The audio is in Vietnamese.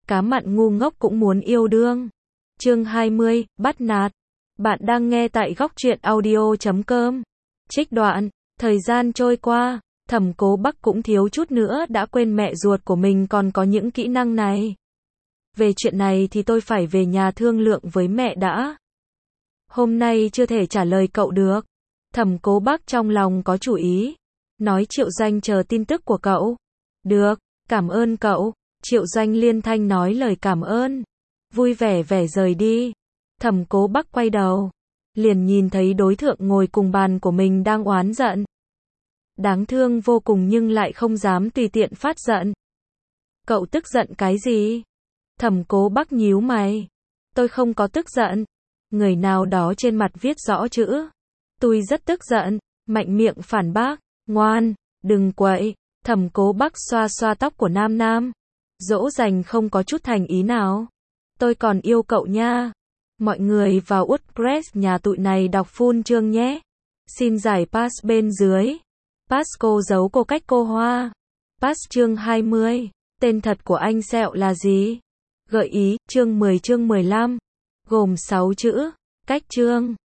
cá mặn ngu ngốc cũng muốn yêu đương. Chương 20, bắt nạt. Bạn đang nghe tại góc truyện audio.com. Trích đoạn, thời gian trôi qua, Thẩm Cố Bắc cũng thiếu chút nữa đã quên mẹ ruột của mình còn có những kỹ năng này. Về chuyện này thì tôi phải về nhà thương lượng với mẹ đã. Hôm nay chưa thể trả lời cậu được. Thẩm Cố Bắc trong lòng có chủ ý. Nói Triệu Doanh chờ tin tức của cậu. Được, cảm ơn cậu. Triệu Doanh liên thanh nói lời cảm ơn. Vui vẻ rời đi. Thẩm Cố Bắc quay đầu. Liền nhìn thấy đối thượng ngồi cùng bàn của mình đang oán giận. Đáng thương vô cùng nhưng lại không dám tùy tiện phát giận. Cậu tức giận cái gì? Thẩm Cố Bắc nhíu mày. Tôi không có tức giận. Người nào đó trên mặt viết rõ chữ. Tôi rất tức giận. Mạnh miệng phản bác. Ngoan, đừng quậy. Thẩm Cố Bắc xoa xoa tóc của Nam Nam. Dỗ dành không có chút thành ý nào. Tôi còn yêu cậu nha. Mọi người vào WordPress nhà tụi này đọc full chương nhé. Xin giải pass bên dưới. Pass cô giấu cô cách cô Hoa. Pass chương 20. Tên thật của anh Sẹo là gì? Gợi ý, chương 10 chương 15. Gồm 6 chữ. Cách chương.